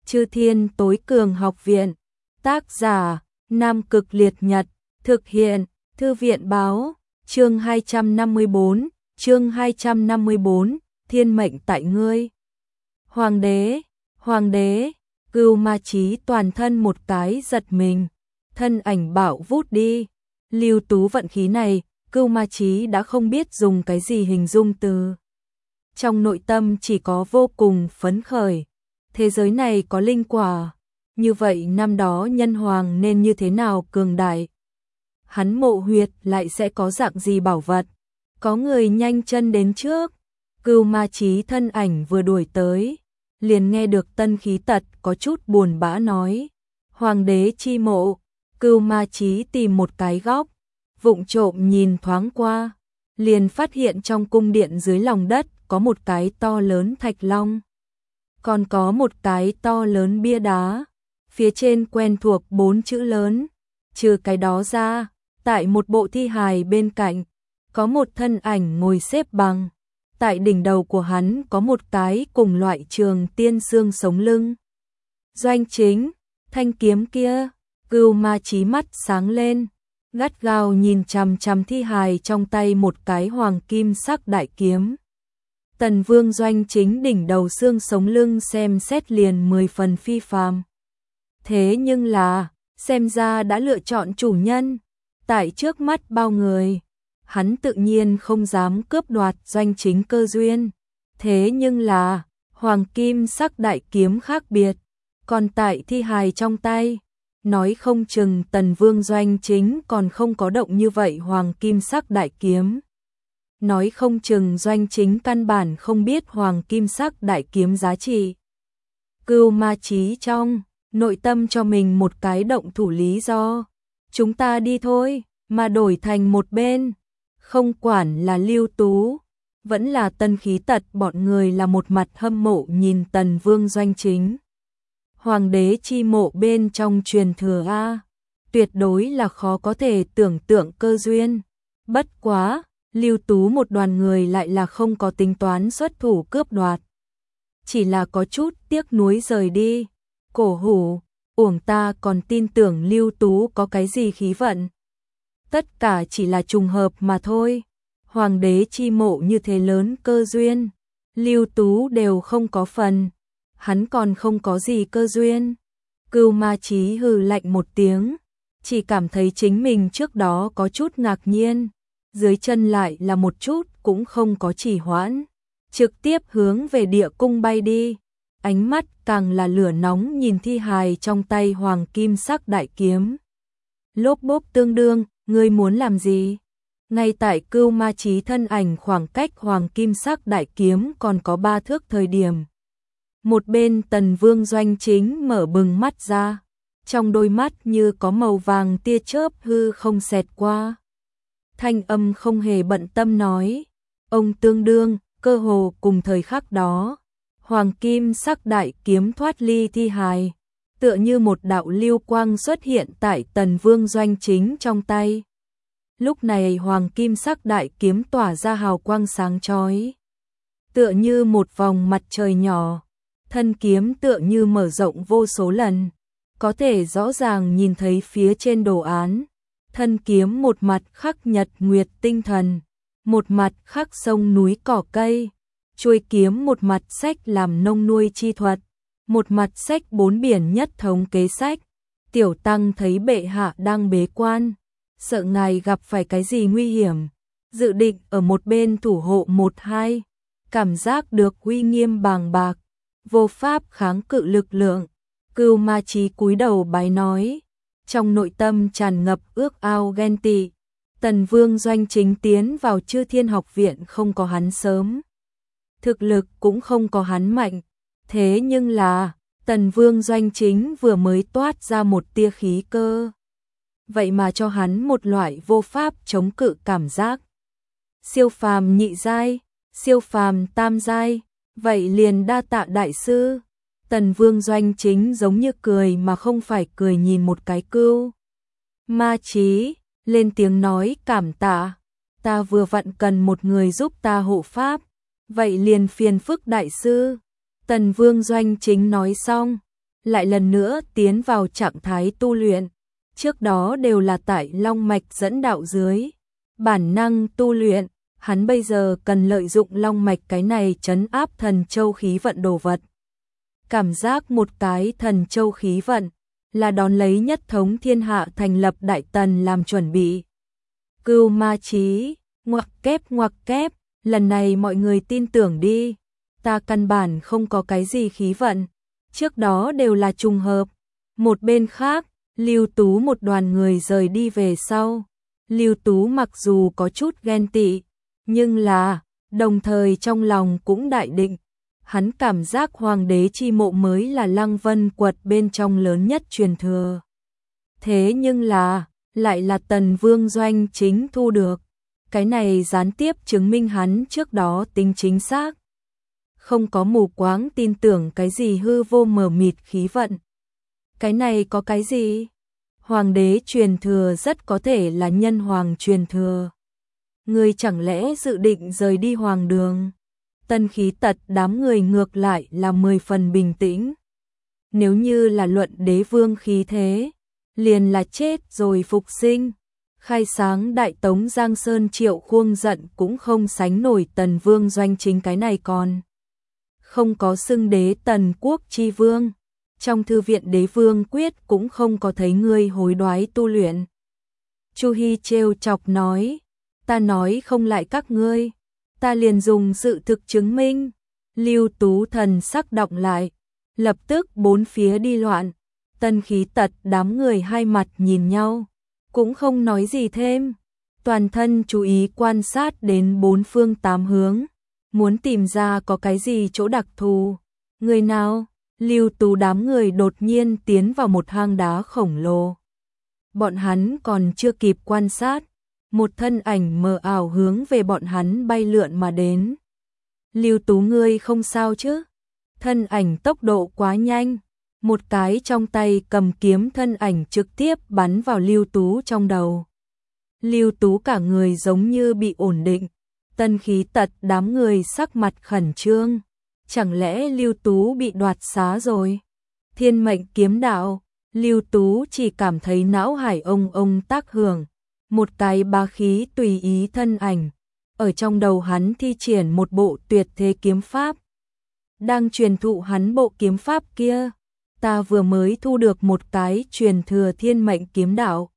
Chư Thiên Tối Cường Học Viện. Tác giả: Nam Cực Liệt Nhật. Thực hiện: Thư viện báo. Chương 254, Thiên mệnh tại ngươi. Hoàng đế, Cưu Ma Chí toàn thân một cái giật mình, thân ảnh bạo vút đi. Lưu Tú vận khí này, Cưu Ma Chí đã không biết dùng cái gì hình dung từ. Trong nội tâm chỉ có vô cùng phấn khởi. Thế giới này có linh quả, như vậy năm đó nhân hoàng nên như thế nào cường đại. Hắn mộ huyệt lại sẽ có dạng gì bảo vật. Có người nhanh chân đến trước. Cưu Ma Chí thân ảnh vừa đuổi tới, liền nghe được Tân Khí Tật có chút buồn bã nói: Hoàng đế chi mộ. Cưu Ma Chí tìm một cái góc, vụng trộm nhìn thoáng qua, liền phát hiện trong cung điện dưới lòng đất có một cái to lớn thạch long, còn có một cái to lớn bia đá, phía trên quen thuộc 4 chữ lớn. Trừ cái đó ra, tại một bộ thi hài bên cạnh, có một thân ảnh ngồi xếp bằng. Tại đỉnh đầu của hắn có một cái cùng loại trường tiên xương sống lưng. Doanh Chính, thanh kiếm kia. Cưu Ma Chí mắt sáng lên, gắt gao nhìn chằm chằm thi hài trong tay một cái hoàng kim sắc đại kiếm. Tần Vương Doanh Chính đỉnh đầu xương sống lưng xem xét liền 10 phần phi phàm. Thế nhưng là, xem ra đã lựa chọn chủ nhân. Tại trước mắt bao người, hắn tự nhiên không dám cướp đoạt Doanh Chính cơ duyên. Thế nhưng là, hoàng kim sắc đại kiếm khác biệt, còn tại thi hài trong tay, nói không chừng Tần Vương Doanh Chính còn không có động như vậy hoàng kim sắc đại kiếm. Nói không chừng Doanh Chính căn bản không biết hoàng kim sắc đại kiếm giá trị. Cưu Ma Chí trong nội tâm cho mình một cái động thủ lý do. Chúng ta đi thôi, mà đổi thành một bên. Không quản là Lưu Tú, vẫn là Tân Khí Tật, bọn người là một mặt hâm mộ nhìn Tần Vương Doanh Chính. Hoàng đế chi mộ bên trong truyền thừa A, tuyệt đối là khó có thể tưởng tượng cơ duyên. Bất quá, Lưu Tú một đoàn người lại là không có tính toán xuất thủ cướp đoạt. Chỉ là có chút tiếc nuối rời đi. Cổ hủ, uổng ta còn tin tưởng Lưu Tú có cái gì khí vận. Tất cả chỉ là trùng hợp mà thôi. Hoàng đế chi mộ như thế lớn cơ duyên, Lưu Tú đều không có phần. Hắn còn không có gì cơ duyên. Cưu Ma Chí hừ lạnh một tiếng, chỉ cảm thấy chính mình trước đó có chút ngạc nhiên, dưới chân lại là một chút cũng không có trì hoãn, trực tiếp hướng về địa cung bay đi. Ánh mắt càng là lửa nóng nhìn thi hài trong tay hoàng kim sắc đại kiếm. Lốp bốp tương đương, ngươi muốn làm gì? Ngay tại Cưu Ma Chí thân ảnh khoảng cách hoàng kim sắc đại kiếm còn có 3 thước thời điểm, một bên Tần Vương Doanh Chính mở bừng mắt ra, trong đôi mắt như có màu vàng tia chớp hư không xẹt qua. Thanh âm không hề bận tâm nói: ông tương đương. Cơ hồ cùng thời khắc đó, hoàng kim sắc đại kiếm thoát ly thi hài, tựa như một đạo lưu quang xuất hiện tại Tần Vương Doanh Chính trong tay. Lúc này hoàng kim sắc đại kiếm tỏa ra hào quang sáng chói, tựa như một vòng mặt trời nhỏ. Thân kiếm tựa như mở rộng vô số lần, có thể rõ ràng nhìn thấy phía trên đồ án. Thân kiếm một mặt khắc nhật nguyệt tinh thần, một mặt khắc sông núi cỏ cây. Chuôi kiếm một mặt sách làm nông nuôi chi thuật, một mặt sách 4 biển nhất thống kế sách. Tiểu tăng thấy bệ hạ đang bế quan, sợ ngài gặp phải cái gì nguy hiểm, dự định ở một bên thủ hộ 1-2. Cảm giác được uy nghiêm bàng bạc, vô pháp kháng cự lực lượng. Cưu Ma Chí cúi đầu bái nói, trong nội tâm tràn ngập ước ao ghen tị. Tần Vương Doanh Chính tiến vào Chư Thiên Học Viện không có hắn sớm, thực lực cũng không có hắn mạnh. Thế nhưng là, Tần Vương Doanh Chính vừa mới toát ra một tia khí cơ, vậy mà cho hắn một loại vô pháp chống cự cảm giác. Siêu phàm nhị giai, siêu phàm tam giai, vậy liền đa tạ đại sư. Tần Vương Doanh Chính giống như cười mà không phải cười nhìn một cái Cưu Ma Chí, lên tiếng nói cảm tạ. Ta vừa vặn cần một người giúp ta hộ pháp, vậy liền phiền phức đại sư. Tần Vương Doanh Chính nói xong, lại lần nữa tiến vào trạng thái tu luyện. Trước đó đều là tại long mạch dẫn đạo dưới bản năng tu luyện, hắn bây giờ cần lợi dụng long mạch cái này trấn áp thần châu khí vận đồ vật. Cảm giác một cái thần châu khí vận là đón lấy nhất thống thiên hạ thành lập đại tần làm chuẩn bị. Cưu ma chí, ngoặc kép, lần này mọi người tin tưởng đi, ta căn bản không có cái gì khí vận, trước đó đều là trùng hợp. Một bên khác, Lưu Tú một đoàn người rời đi về sau. Lưu Tú mặc dù có chút ghen tị, nhưng là, đồng thời trong lòng cũng đại định. Hắn cảm giác hoàng đế chi mộ mới là Lăng Vân quật bên trong lớn nhất truyền thừa. Thế nhưng là, lại là Tần Vương Doanh chính thu được. Cái này gián tiếp chứng minh hắn trước đó tính chính xác. Không có mù quáng tin tưởng cái gì hư vô mờ mịt khí vận. Cái này có cái gì? Hoàng đế truyền thừa rất có thể là nhân hoàng truyền thừa. Người chẳng lẽ dự định rời đi hoàng đường? Tân Khí Tật đám người ngược lại là 10 phần bình tĩnh. Nếu như là luận đế vương khí thế, liền là chết rồi phục sinh. Khai sáng đại tống Giang Sơn Triệu Khuông giận cũng không sánh nổi Tần Vương Doanh chính cái này còn. Không có xưng đế Tần Quốc chi vương. Trong thư viện đế vương quyết cũng không có thấy ngươi hối đoái tu luyện. Chu Hi trêu chọc nói, ta nói không lại các ngươi, ta liền dùng sự thực chứng minh. Lưu Tú thần sắc động lại, lập tức bốn phía đi loạn. Tân Khí Tật đám người hai mặt nhìn nhau, cũng không nói gì thêm. Toàn thân chú ý quan sát đến bốn phương tám hướng, muốn tìm ra có cái gì chỗ đặc thù. Người nào? Lưu Tú đám người đột nhiên tiến vào một hang đá khổng lồ. Bọn hắn còn chưa kịp quan sát, một thân ảnh mờ ảo hướng về bọn hắn bay lượn mà đến. Lưu Tú ngươi không sao chứ? Thân ảnh tốc độ quá nhanh, một cái trong tay cầm kiếm thân ảnh trực tiếp bắn vào Lưu Tú trong đầu. Lưu Tú cả người giống như bị ổn định, Tân Khí Tật đám người sắc mặt khẩn trương. Chẳng lẽ Lưu Tú bị đoạt xá rồi? Thiên mệnh kiếm đạo, Lưu Tú chỉ cảm thấy não hải ông tác hưởng, một cái bá khí tùy ý thân ảnh, ở trong đầu hắn thi triển một bộ tuyệt thế kiếm pháp. Đang truyền thụ hắn bộ kiếm pháp kia, ta vừa mới thu được một cái truyền thừa thiên mệnh kiếm đạo.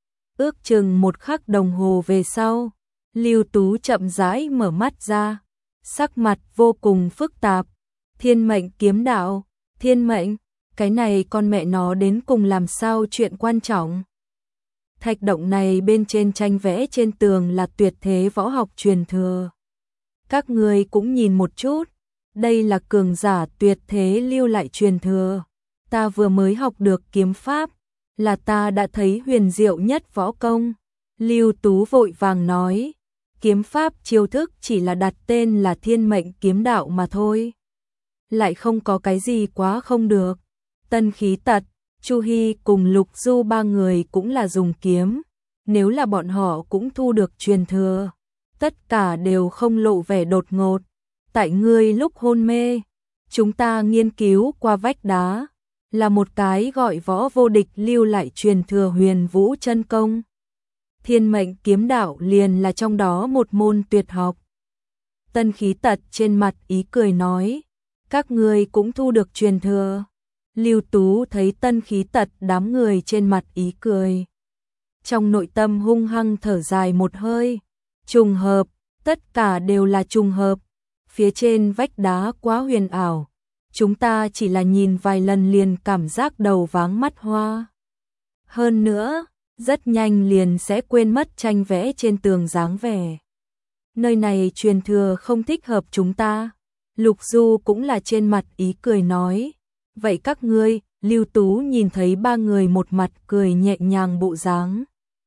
Ước chừng một khắc đồng hồ về sau, Lưu Tú chậm rãi mở mắt ra, sắc mặt vô cùng phức tạp. Thiên mệnh kiếm đạo, thiên mệnh, cái này con mẹ nó đến cùng làm sao chuyện quan trọng. Thạch động này bên trên tranh vẽ trên tường là tuyệt thế võ học truyền thừa. Các người cũng nhìn một chút, đây là cường giả tuyệt thế lưu lại truyền thừa. Ta vừa mới học được kiếm pháp, là ta đã thấy huyền diệu nhất võ công. Lưu Tú vội vàng nói, kiếm pháp chiêu thức chỉ là đặt tên là thiên mệnh kiếm đạo mà thôi. Lại không có cái gì quá không được. Tân Khí Tật, Chu Hi cùng Lục Du ba người cũng là dùng kiếm. Nếu là bọn họ cũng thu được truyền thừa, tất cả đều không lộ vẻ đột ngột. Tại ngươi lúc hôn mê, chúng ta nghiên cứu qua vách đá, là một cái gọi võ vô địch lưu lại truyền thừa huyền vũ chân công. Thiên mệnh kiếm đạo liền là trong đó một môn tuyệt học. Tân Khí Tật trên mặt ý cười nói, các ngươi cũng thu được truyền thừa. Lưu Tú thấy Tân Khí Tật đám người trên mặt ý cười, trong nội tâm hung hăng thở dài một hơi. Trùng hợp, tất cả đều là trùng hợp. Phía trên vách đá quá huyền ảo, chúng ta chỉ là nhìn vài lần liền cảm giác đầu váng mắt hoa. Hơn nữa, rất nhanh liền sẽ quên mất tranh vẽ trên tường dáng vẻ. Nơi này truyền thừa không thích hợp chúng ta. Lục Du cũng là trên mặt ý cười nói, vậy các ngươi? Lưu Tú nhìn thấy ba người một mặt cười nhẹ nhàng bộ dáng,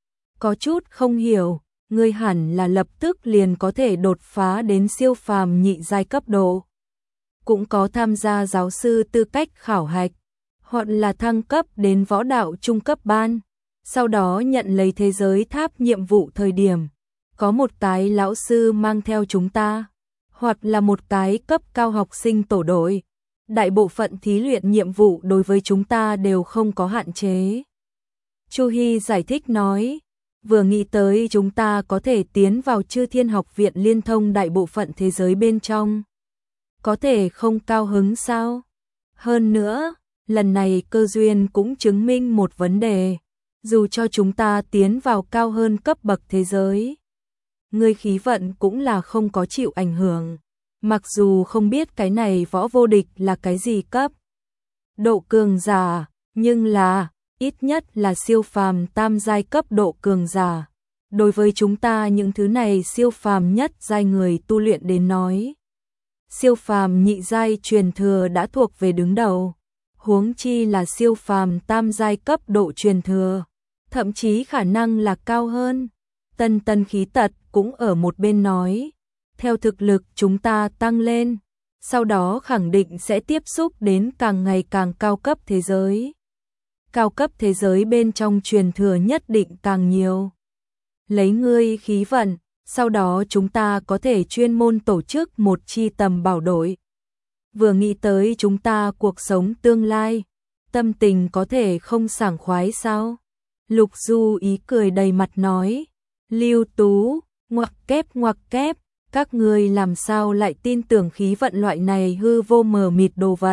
có chút không hiểu, ngươi hẳn là lập tức liền có thể đột phá đến siêu phàm nhị giai cấp độ. Cũng có tham gia giáo sư tư cách khảo hạch, hoặc là thăng cấp đến võ đạo trung cấp ban, sau đó nhận lấy thế giới tháp nhiệm vụ thời điểm, có một cái lão sư mang theo chúng ta, hoặc là một cái cấp cao học sinh tổ đội, đại bộ phận thí luyện nhiệm vụ đối với chúng ta đều không có hạn chế. Chu Hy giải thích nói, vừa nghĩ tới chúng ta có thể tiến vào Chư Thiên Học viện liên thông đại bộ phận thế giới bên trong. Có thể không cao hứng sao? Hơn nữa, lần này cơ duyên cũng chứng minh một vấn đề, dù cho chúng ta tiến vào cao hơn cấp bậc thế giới, ngươi khí vận cũng là không có chịu ảnh hưởng. Mặc dù không biết cái này võ vô địch là cái gì cấp độ cường giả, nhưng là ít nhất là siêu phàm tam giai cấp độ cường giả. Đối với chúng ta những thứ này siêu phàm nhất giai người tu luyện đến nói, siêu phàm nhị giai truyền thừa đã thuộc về đứng đầu, huống chi là siêu phàm tam giai cấp độ truyền thừa, thậm chí khả năng là cao hơn. Tân Tân Khí Tật cũng ở một bên nói, theo thực lực chúng ta tăng lên, sau đó khẳng định sẽ tiếp xúc đến càng ngày càng cao cấp thế giới. Cao cấp thế giới bên trong truyền thừa nhất định càng nhiều. Lấy ngươi khí vận, sau đó chúng ta có thể chuyên môn tổ chức một chi tầm bảo đội. Vừa nghĩ tới chúng ta cuộc sống tương lai, tâm tình có thể không sảng khoái sao? Lục Du ý cười đầy mặt nói, Lưu Tú, ngoặc kép, các ngươi làm sao lại tin tưởng khí vận loại này hư vô mờ mịt đồ vật?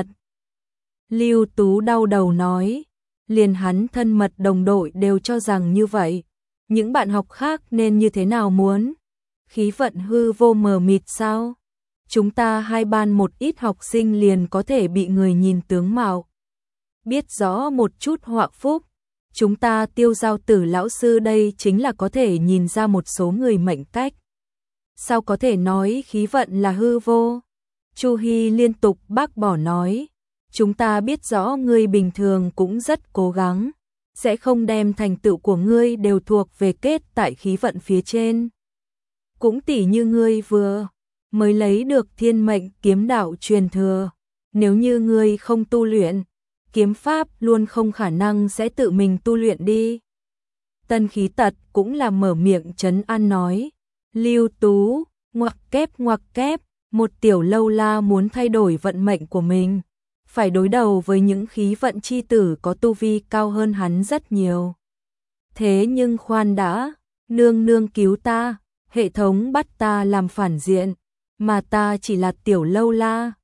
Lưu Tú đau đầu nói, liền hắn thân mật đồng đội đều cho rằng như vậy, những bạn học khác nên như thế nào muốn? Khí vận hư vô mờ mịt sao? Chúng ta hai ban một ít học sinh liền có thể bị người nhìn tướng mạo, biết rõ một chút họa phúc. Chúng ta Tiêu Giao Tử lão sư đây chính là có thể nhìn ra một số người mệnh cách. Sao có thể nói khí vận là hư vô? Chu Hy liên tục bác bỏ nói, chúng ta biết rõ ngươi bình thường cũng rất cố gắng, sẽ không đem thành tựu của ngươi đều thuộc về kết tại khí vận phía trên. Cũng tỉ như ngươi vừa mới lấy được thiên mệnh kiếm đạo truyền thừa, nếu như ngươi không tu luyện, kiếm pháp luôn không khả năng sẽ tự mình tu luyện đi. Tân Khí Tật cũng là mở miệng trấn an nói, Lưu Tú, ngoặc kép, một tiểu lâu la muốn thay đổi vận mệnh của mình, phải đối đầu với những khí vận chi tử có tu vi cao hơn hắn rất nhiều. Thế nhưng khoan đã, nương nương cứu ta, hệ thống bắt ta làm phản diện, mà ta chỉ là tiểu lâu la,